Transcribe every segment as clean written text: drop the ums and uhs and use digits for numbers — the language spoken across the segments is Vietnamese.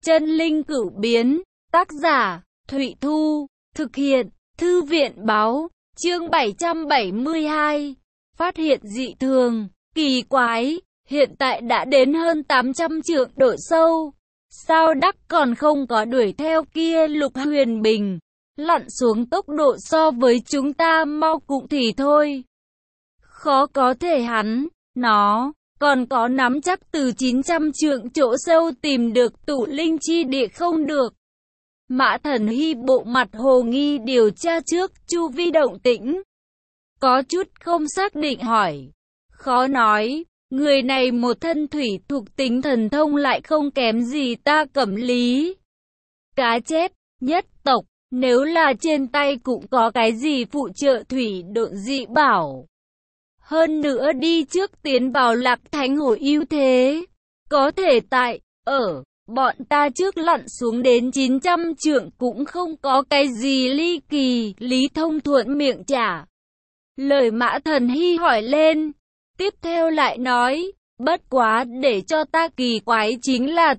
Chân linh cửu biến, tác giả, Thụy Thu, thực hiện, Thư viện báo, chương 772, phát hiện dị thường, kỳ quái, hiện tại đã đến hơn 800 trượng độ sâu. Sao đắc còn không có đuổi theo kia Lục Huyền Bình, lặn xuống tốc độ so với chúng ta mau cũng thì thôi. Khó có thể nó còn có nắm chắc từ 900 trượng chỗ sâu tìm được tụ linh chi địa không được. Mã Thần Hy bộ mặt hồ nghi điều tra trước chu vi động tĩnh. Có chút không xác định hỏi. Khó nói, người này một thân thủy thuộc tính thần thông lại không kém gì ta Cẩm Lý. Cá chép, nhất tộc, nếu là trên tay cũng có cái gì phụ trợ thủy độn dị bảo. Hơn nữa đi trước tiến vào Lạc Thánh Hồ ưu thế. Có thể bọn ta trước lặn xuống đến 900 trượng cũng không có cái gì ly kỳ. Lý Thông thuận miệng trả lời Mã Thần Hy hỏi lên. Tiếp theo lại nói, bất quá để cho ta kỳ quái chính là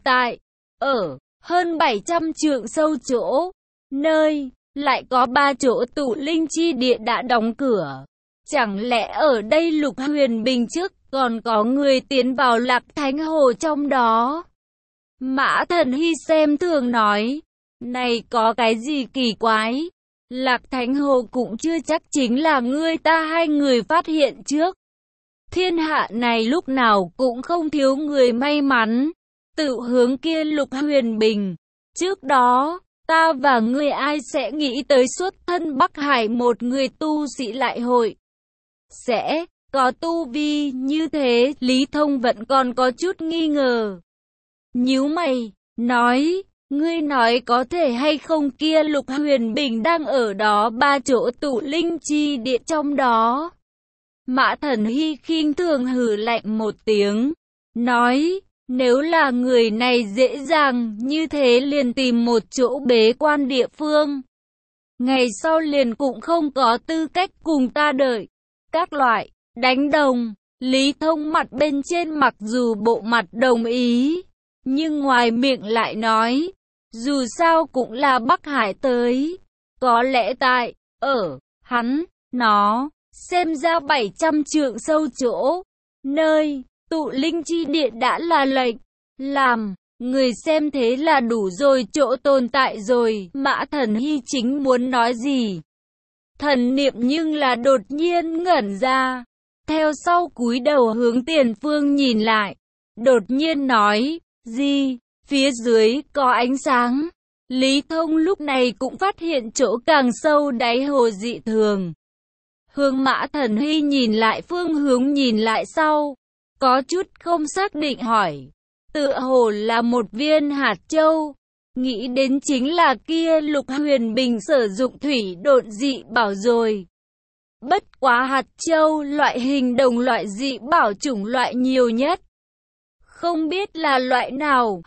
hơn 700 trượng sâu chỗ, nơi lại có 3 chỗ tụ linh chi địa đã đóng cửa. Chẳng lẽ ở đây Lục Huyền Bình trước còn có người tiến vào Lạc Thánh Hồ trong đó? Mã Thần Hy xem thường nói, này có cái gì kỳ quái? Lạc Thánh Hồ cũng chưa chắc chính là ngươi ta hai người phát hiện trước. Thiên hạ này lúc nào cũng không thiếu người may mắn. Tự hướng kia Lục Huyền Bình. Trước đó, ta và ngươi ai sẽ nghĩ tới xuất thân Bắc Hải một người tu sĩ lại hội sẽ có tu vi như thế? Lý Thông vẫn còn có chút nghi ngờ. Nhíu mày, nói, ngươi nói có thể hay không kia Lục Huyền Bình đang ở đó 3 chỗ tụ linh chi địa trong đó. Mã Thần Hy khinh thường hừ lạnh một tiếng, nói, nếu là người này dễ dàng như thế liền tìm một chỗ bế quan địa phương. Ngày sau liền cũng không có tư cách cùng ta đợi. Các loại, đánh đồng, Lý Thông mặt bên trên mặc dù bộ mặt đồng ý, nhưng ngoài miệng lại nói, dù sao cũng là Bắc Hải tới. Có lẽ nó xem ra 700 trượng sâu chỗ, nơi tụ linh chi địa đã là lệnh làm người xem thế là đủ rồi, chỗ tồn tại rồi. Mã Thần Hy chính muốn nói gì, thần niệm nhưng là đột nhiên ngẩn ra, theo sau cúi đầu hướng tiền phương nhìn lại, đột nhiên nói, gì, phía dưới có ánh sáng. Lý Thông lúc này cũng phát hiện chỗ càng sâu đáy hồ dị thường. Hướng Mã Thần Hy nhìn lại phương hướng nhìn lại sau, có chút không xác định hỏi, tựa hồ là một viên hạt châu. Nghĩ đến chính là kia Lục Huyền Bình sử dụng thủy độn dị bảo rồi. Bất quá hạt châu loại hình đồng loại dị bảo chủng loại nhiều nhất. Không biết là loại nào,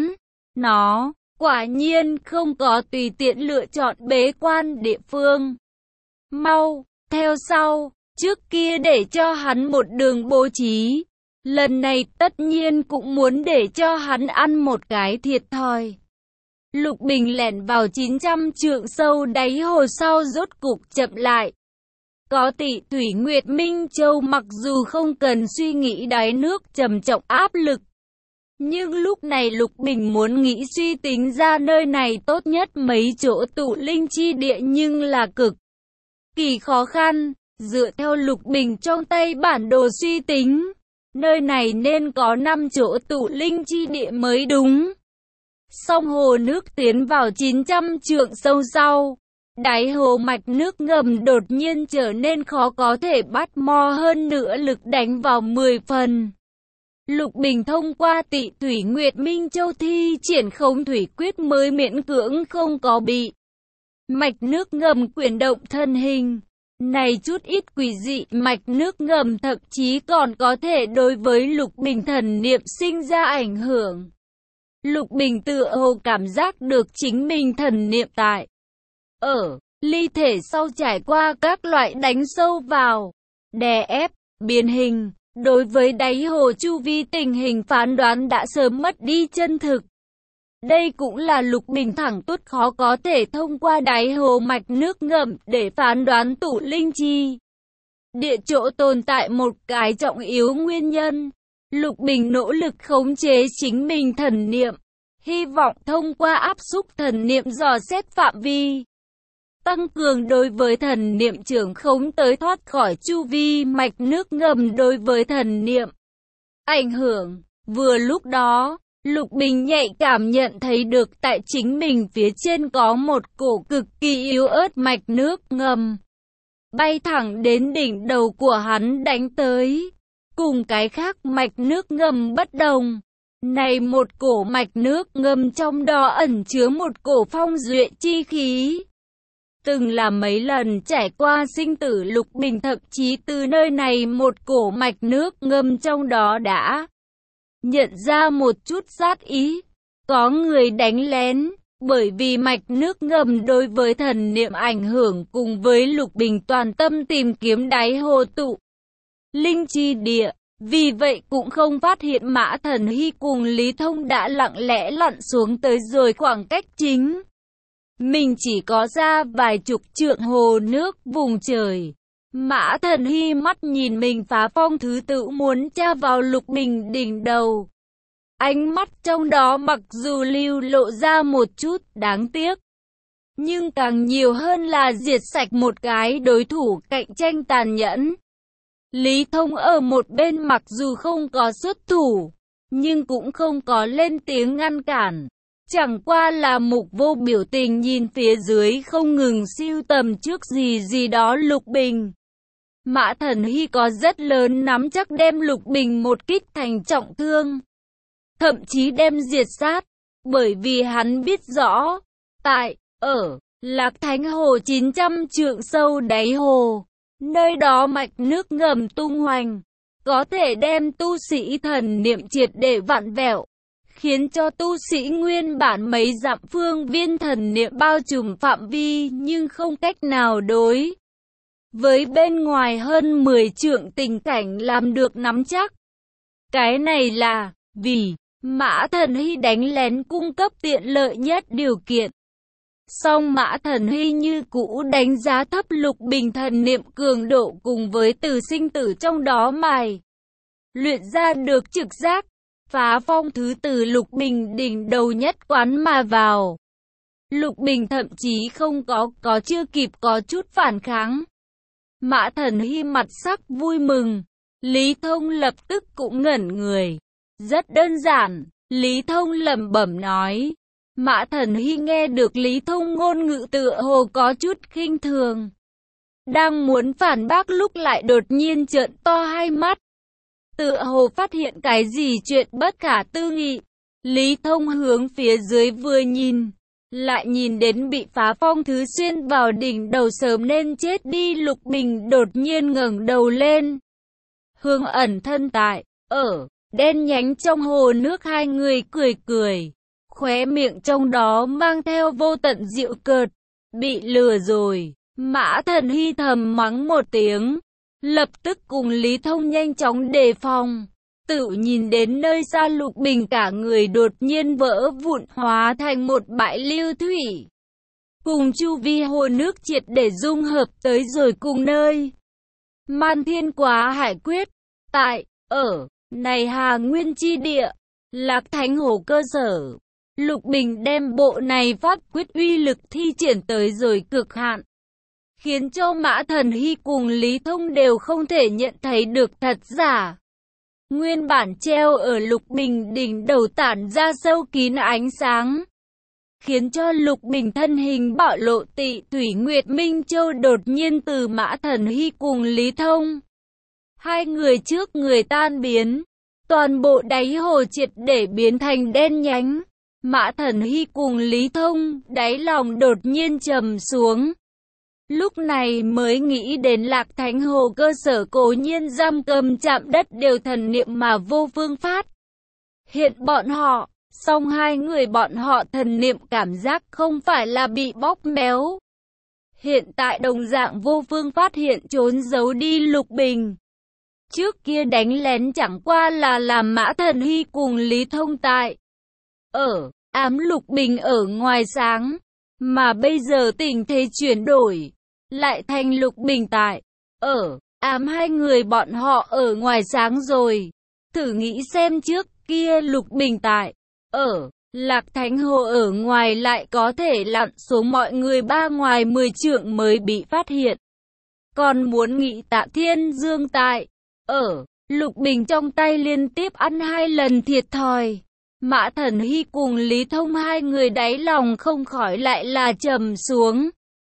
nó quả nhiên không có tùy tiện lựa chọn bế quan địa phương. Mau, theo sau, trước kia để cho hắn một đường bố trí. Lần này tất nhiên cũng muốn để cho hắn ăn một cái thiệt thòi. Lục Bình lẻn vào 900 trượng sâu đáy hồ sau rốt cục chậm lại. Có Tị Thủy Nguyệt Minh Châu mặc dù không cần suy nghĩ đáy nước trầm trọng áp lực. Nhưng lúc này Lục Bình muốn nghĩ suy tính ra nơi này tốt nhất mấy chỗ tụ linh chi địa nhưng là cực kỳ khó khăn. Dựa theo Lục Bình trong tay bản đồ suy tính, nơi này nên có 5 chỗ tụ linh chi địa mới đúng. Song hồ nước tiến vào 900 trượng sâu sau, đáy hồ mạch nước ngầm đột nhiên trở nên khó có thể bắt mo, hơn nữa lực đánh vào 10 phần. Lục Bình thông qua Tị Thủy Nguyệt Minh Châu thi triển Không Thủy Quyết mới miễn cưỡng không có bị mạch nước ngầm quyển động thân hình. Này chút ít quỷ dị mạch nước ngầm thậm chí còn có thể đối với Lục Bình thần niệm sinh ra ảnh hưởng. Lục Bình tựa hồ cảm giác được chính mình thần niệm tại ly thể sau trải qua các loại đánh sâu vào, đè ép, biến hình. Đối với đáy hồ chu vi tình hình phán đoán đã sớm mất đi chân thực. Đây cũng là Lục Bình thẳng tuốt khó có thể thông qua đáy hồ mạch nước ngầm để phán đoán tụ linh chi địa chỗ tồn tại một cái trọng yếu nguyên nhân. Lục Bình nỗ lực khống chế chính mình thần niệm, hy vọng thông qua áp xúc thần niệm dò xét phạm vi, tăng cường đối với thần niệm trưởng khống tới thoát khỏi chu vi mạch nước ngầm đối với thần niệm ảnh hưởng. Vừa lúc đó, Lục Bình nhạy cảm nhận thấy được tại chính mình phía trên có một cổ cực kỳ yếu ớt mạch nước ngầm, bay thẳng đến đỉnh đầu của hắn đánh tới. Cùng cái khác mạch nước ngầm bất đồng, này một cổ mạch nước ngầm trong đó ẩn chứa một cổ phong duệ chi khí. Từng là mấy lần trải qua sinh tử, Lục Bình thậm chí từ nơi này một cổ mạch nước ngầm trong đó đã nhận ra một chút sát ý. Có người đánh lén, bởi vì mạch nước ngầm đối với thần niệm ảnh hưởng cùng với Lục Bình toàn tâm tìm kiếm đáy hồ tụ linh chi địa. Vì vậy cũng không phát hiện Mã Thần Hy cùng Lý Thông đã lặng lẽ lặn xuống tới rồi khoảng cách chính mình chỉ có ra vài chục trượng hồ nước vùng trời. Mã Thần Hy mắt nhìn mình phá phong thứ tự muốn tra vào Lục Bình đỉnh đầu. Ánh mắt trong đó mặc dù lưu lộ ra một chút đáng tiếc, nhưng càng nhiều hơn là diệt sạch một cái đối thủ cạnh tranh tàn nhẫn. Lý Thông ở một bên mặc dù không có xuất thủ, nhưng cũng không có lên tiếng ngăn cản. Chẳng qua là mục vô biểu tình nhìn phía dưới không ngừng siêu tầm trước gì đó Lục Bình. Mã Thần Hy có rất lớn nắm chắc đem Lục Bình một kích thành trọng thương, thậm chí đem diệt sát, bởi vì hắn biết rõ, ở Lạc Thánh Hồ 900 trượng sâu đáy hồ, nơi đó mạch nước ngầm tung hoành, có thể đem tu sĩ thần niệm triệt để vặn vẹo, khiến cho tu sĩ nguyên bản mấy dặm phương viên thần niệm bao trùm phạm vi nhưng không cách nào đối với bên ngoài hơn 10 trượng tình cảnh làm được nắm chắc. Cái này là vì Mã Thần Hy đánh lén cung cấp tiện lợi nhất điều kiện. Song Mã Thần Hy như cũ đánh giá thấp Lục Bình thần niệm cường độ cùng với từ sinh tử trong đó mài luyện ra được trực giác, phá phong thứ từ Lục Bình đỉnh đầu nhất quán mà vào. Lục Bình thậm chí không có chưa kịp có chút phản kháng. Mã Thần Hy mặt sắc vui mừng, Lý Thông lập tức cũng ngẩn người. Rất đơn giản, Lý Thông lẩm bẩm nói. Mã Thần Hy nghe được Lý Thông ngôn ngữ tựa hồ có chút khinh thường, đang muốn phản bác lúc lại đột nhiên trợn to hai mắt, tựa hồ phát hiện cái gì chuyện bất khả tư nghị. Lý Thông hướng phía dưới vừa nhìn, lại nhìn đến bị phá phong thứ xuyên vào đỉnh đầu sớm nên chết đi Lục Bình đột nhiên ngẩng đầu lên, hướng ẩn thân tại ở đen nhánh trong hồ nước. Hai người cười, khóe miệng trong đó mang theo vô tận giễu cợt. Bị lừa rồi, Mã Thần Hy thầm mắng một tiếng, lập tức cùng Lý Thông nhanh chóng đề phòng. Tự nhìn đến nơi xa Lục Bình cả người đột nhiên vỡ vụn hóa thành một bãi lưu thủy, cùng chu vi hồ nước triệt để dung hợp tới rồi cùng nơi Man Thiên Quá Hải Quyết. Tại ở này Hà Nguyên chi địa, Lạc Thánh Hồ cơ sở, Lục Bình đem bộ này pháp quyết uy lực thi triển tới rồi cực hạn, khiến cho Mã Thần Hy cùng Lý Thông đều không thể nhận thấy được thật giả. Nguyên bản treo ở Lục Bình đỉnh đầu tản ra sâu kín ánh sáng, khiến cho Lục Bình thân hình bạo lộ. Tị Thủy Nguyệt Minh Châu đột nhiên từ Mã Thần Hy cùng Lý Thông, hai người trước người tan biến, toàn bộ đáy hồ triệt để biến thành đen nhánh. Mã Thần Hy cùng Lý Thông đáy lòng đột nhiên trầm xuống. Lúc này mới nghĩ đến Lạc Thánh Hồ cơ sở cố nhiên giam cầm chạm đất đều thần niệm mà vô phương phát hiện bọn họ, song hai người bọn họ thần niệm cảm giác không phải là bị bóp méo. Hiện tại đồng dạng vô phương phát hiện trốn giấu đi Lục Bình. Trước kia đánh lén chẳng qua là làm Mã Thần Hy cùng Lý Thông tại ở ám Lục Bình ở ngoài sáng, mà bây giờ tình thế chuyển đổi, lại thành Lục Bình tại, ở, ám hai người bọn họ ở ngoài sáng rồi. Thử nghĩ xem trước kia Lục Bình tại, ở, Lạc Thánh Hồ ở ngoài lại có thể lặn xuống mọi người ba ngoài 10 trượng mới bị phát hiện. Còn muốn nghĩ Tạ Thiên Dương tại, ở, Lục Bình trong tay liên tiếp ăn 2 lần thiệt thòi. Mã Thần Hy cùng Lý Thông hai người đáy lòng không khỏi lại là trầm xuống.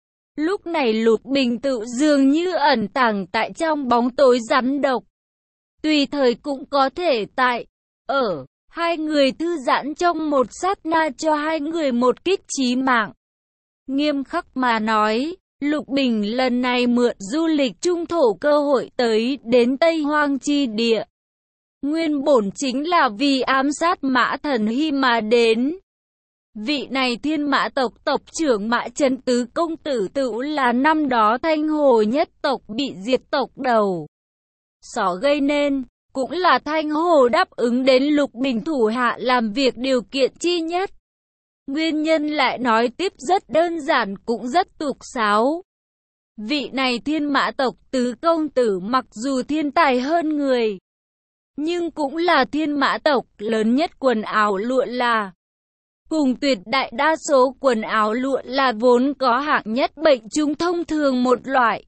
Lúc này Lục Bình tự dường như ẩn tàng tại trong bóng tối rắn độc. Tùy thời cũng có thể tại, ở, hai người thư giãn trong một sát na cho hai người một kích chí mạng. Nghiêm khắc mà nói, Lục Bình lần này mượn du lịch trung thổ cơ hội tới đến Tây Hoang chi địa. Nguyên bổn chính là vì ám sát Mã Thần Hy mà đến. Vị này Thiên Mã tộc tộc trưởng Mã Chấn Tứ công tử tựu là năm đó Thanh Hồ nhất tộc bị diệt tộc đầu sỏ gây nên, cũng là Thanh Hồ đáp ứng đến Lục Bình thủ hạ làm việc điều kiện chi nhất. Nguyên nhân lại nói tiếp rất đơn giản cũng rất tục sáo. Vị này Thiên Mã tộc Tứ công tử mặc dù thiên tài hơn người, nhưng cũng là Thiên Mã tộc lớn nhất quần áo lụa là. Cùng tuyệt đại đa số quần áo lụa là vốn có hạng nhất bệnh chúng thông thường một loại.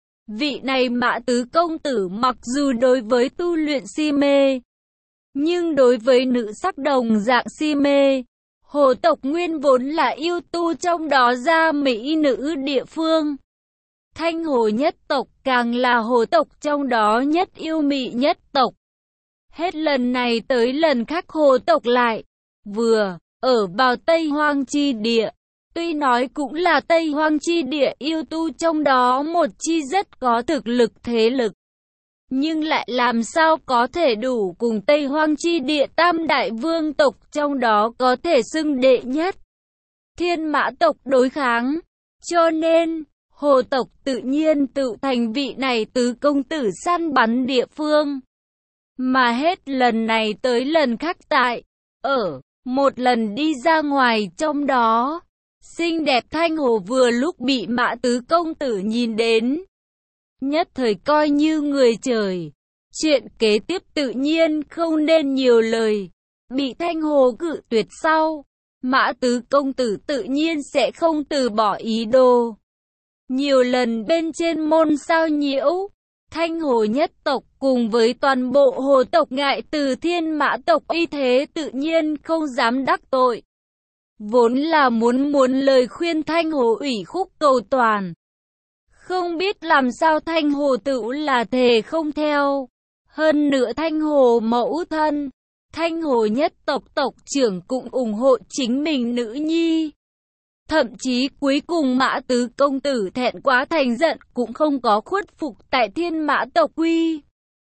Vị này Mã Tứ công tử mặc dù đối với tu luyện si mê, nhưng đối với nữ sắc đồng dạng si mê. Hồ tộc nguyên vốn là yêu tu trong đó ra mỹ nữ địa phương. Thanh Hồ nhất tộc càng là hồ tộc trong đó nhất yêu mị nhất tộc. Hết lần này tới lần khác hồ tộc lại vừa ở vào Tây Hoang chi địa. Tuy nói cũng là Tây Hoang chi địa yêu tu trong đó một chi rất có thực lực thế lực, nhưng lại làm sao có thể đủ cùng Tây Hoang chi địa tam đại vương tộc trong đó có thể xưng đệ nhất Thiên Mã tộc đối kháng. Cho nên, hồ tộc tự nhiên tự thành vị này Tứ công tử săn bắn địa phương. Mà hết lần này tới lần khác tại, ở, một lần đi ra ngoài trong đó, xinh đẹp Thanh Hồ vừa lúc bị Mã Tứ công tử nhìn đến. Nhất thời coi như người trời. Chuyện kế tiếp tự nhiên không nên nhiều lời. Bị Thanh Hồ cự tuyệt sau, Mã Tứ công tử tự nhiên sẽ không từ bỏ ý đồ. Nhiều lần bên trên môn sao nhiễu, Thanh Hồ nhất tộc cùng với toàn bộ hồ tộc ngại từ Thiên Mã tộc uy thế tự nhiên không dám đắc tội. Vốn là muốn lời khuyên Thanh Hồ ủy khúc cầu toàn. Không biết làm sao Thanh Hồ tựu là thề không theo. Hơn nữa Thanh Hồ mẫu thân, Thanh Hồ nhất tộc tộc trưởng cũng ủng hộ chính mình nữ nhi. Thậm chí cuối cùng Mã Tứ công tử thẹn quá thành giận cũng không có khuất phục tại Thiên Mã tộc quy.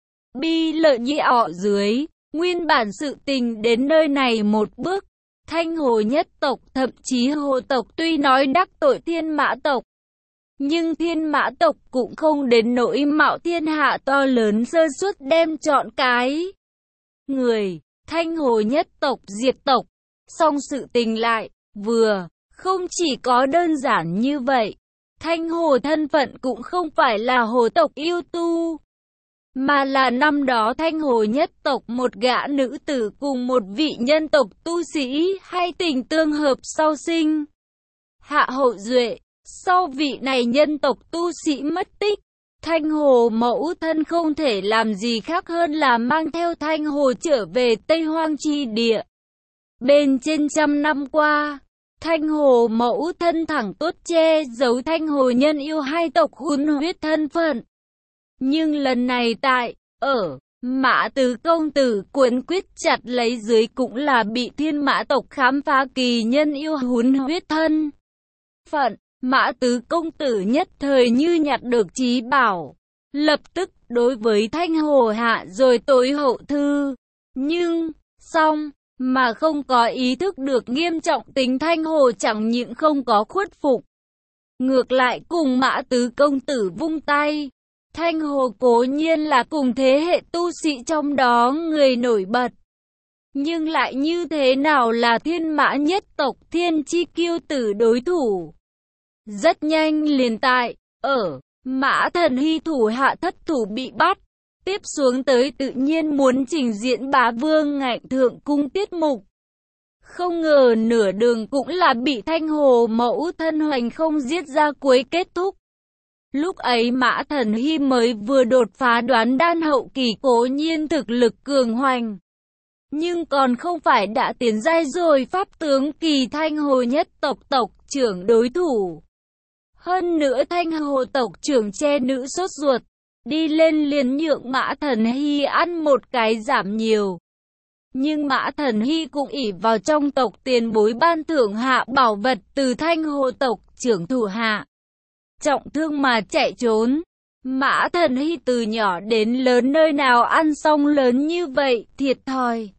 Bi lợi nhị ọ dưới, nguyên bản sự tình đến nơi này một bước. Thanh Hồ nhất tộc thậm chí hồ tộc tuy nói đắc tội Thiên Mã tộc, nhưng Thiên Mã tộc cũng không đến nỗi mạo thiên hạ to lớn sơ suất đem chọn cái người Thanh Hồ nhất tộc diệt tộc. Song sự tình lại vừa không chỉ có đơn giản như vậy. Thanh Hồ thân phận cũng không phải là hồ tộc yêu tu, mà là năm đó Thanh Hồ nhất tộc một gã nữ tử cùng một vị nhân tộc tu sĩ hay tình tương hợp sau sinh hạ hậu duệ. Sau vị này nhân tộc tu sĩ mất tích, Thanh Hồ mẫu thân không thể làm gì khác hơn là mang theo Thanh Hồ trở về Tây Hoang chi địa. Bên trên trăm năm qua, Thanh Hồ mẫu thân thẳng tốt che giấu Thanh Hồ nhân yêu hai tộc hun huyết thân phận. Nhưng lần này tại, ở, Mã Tứ công tử cuốn quyết chặt lấy dưới cũng là bị Thiên Mã tộc khám phá kỳ nhân yêu hun huyết thân phận. Mã Tứ công tử nhất thời như nhặt được chí bảo, lập tức đối với Thanh Hồ hạ rồi tối hậu thư. Nhưng, xong, mà không có ý thức được nghiêm trọng tính Thanh Hồ chẳng những không có khuất phục, ngược lại cùng Mã Tứ công tử vung tay. Thanh Hồ cố nhiên là cùng thế hệ tu sĩ trong đó người nổi bật, Nhưng lại như thế nào là Thiên Mã nhất tộc Thiên Chi Kiêu Tử đối thủ? Rất nhanh liền tại, ở, Mã Thần Hy thủ hạ thất thủ bị bắt. Tiếp xuống tới tự nhiên muốn trình diễn Bá Vương Ngạnh Thượng Cung tiết mục. Không ngờ nửa đường cũng là bị Thanh Hồ Mẫu thân hoành không giết ra cuối kết thúc. Lúc ấy Mã Thần Hy mới vừa đột phá đoán đan hậu kỳ, cố nhiên thực lực cường hoành. Nhưng còn không phải đã tiến giai rồi pháp tướng kỳ Thanh Hồ nhất tộc tộc trưởng đối thủ. Hơn nữa Thanh Hồ tộc trưởng che nữ sốt ruột, đi lên liền nhượng Mã Thần Hy ăn một cái giảm nhiều. Nhưng Mã Thần Hy cũng ỷ vào trong tộc tiền bối ban thưởng hạ bảo vật từ Thanh Hồ tộc trưởng thủ hạ. Trọng thương mà chạy trốn. Mã Thần Hy từ nhỏ đến lớn nơi nào ăn xong lớn như vậy, thiệt thòi.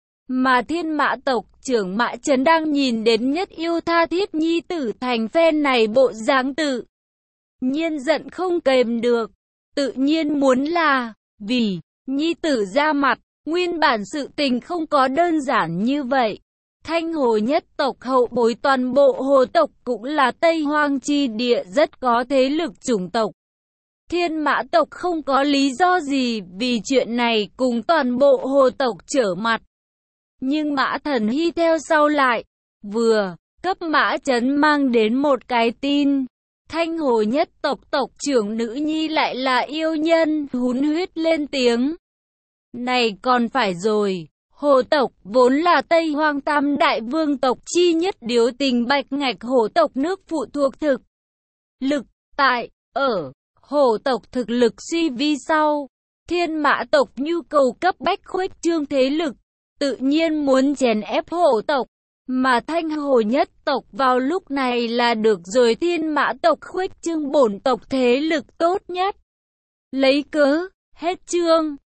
Mà Thiên Mã tộc trưởng Mã Chấn đang nhìn đến nhất yêu tha thiết nhi tử thành phen này bộ dáng tự nhiên giận không kềm được. Tự nhiên muốn là vì nhi tử ra mặt. Nguyên bản sự tình không có đơn giản như vậy. Thanh Hồ nhất tộc hậu bối toàn bộ hồ tộc cũng là Tây Hoang chi địa rất có thế lực chủng tộc. Thiên Mã tộc không có lý do gì vì chuyện này cùng toàn bộ hồ tộc trở mặt. Nhưng Mã Thần Hy theo sau lại, vừa cấp Mã Chấn mang đến một cái tin. Thanh Hồ nhất tộc tộc trưởng nữ nhi lại là yêu nhân, hun huyết lên tiếng. Này còn phải rồi, hồ tộc vốn là Tây Hoang tam đại vương tộc chi nhất, điếu tình bạch ngạch hồ tộc nước phụ thuộc thực lực, tại, ở, hồ tộc thực lực suy vi sau. Thiên Mã tộc nhu cầu cấp bách khuếch trương thế lực, tự nhiên muốn chèn ép hồ tộc, mà Thanh Hồ nhất tộc vào lúc này là được rồi Thiên Mã tộc khuếch trương bổn tộc thế lực tốt nhất. Lấy cớ, hết chương.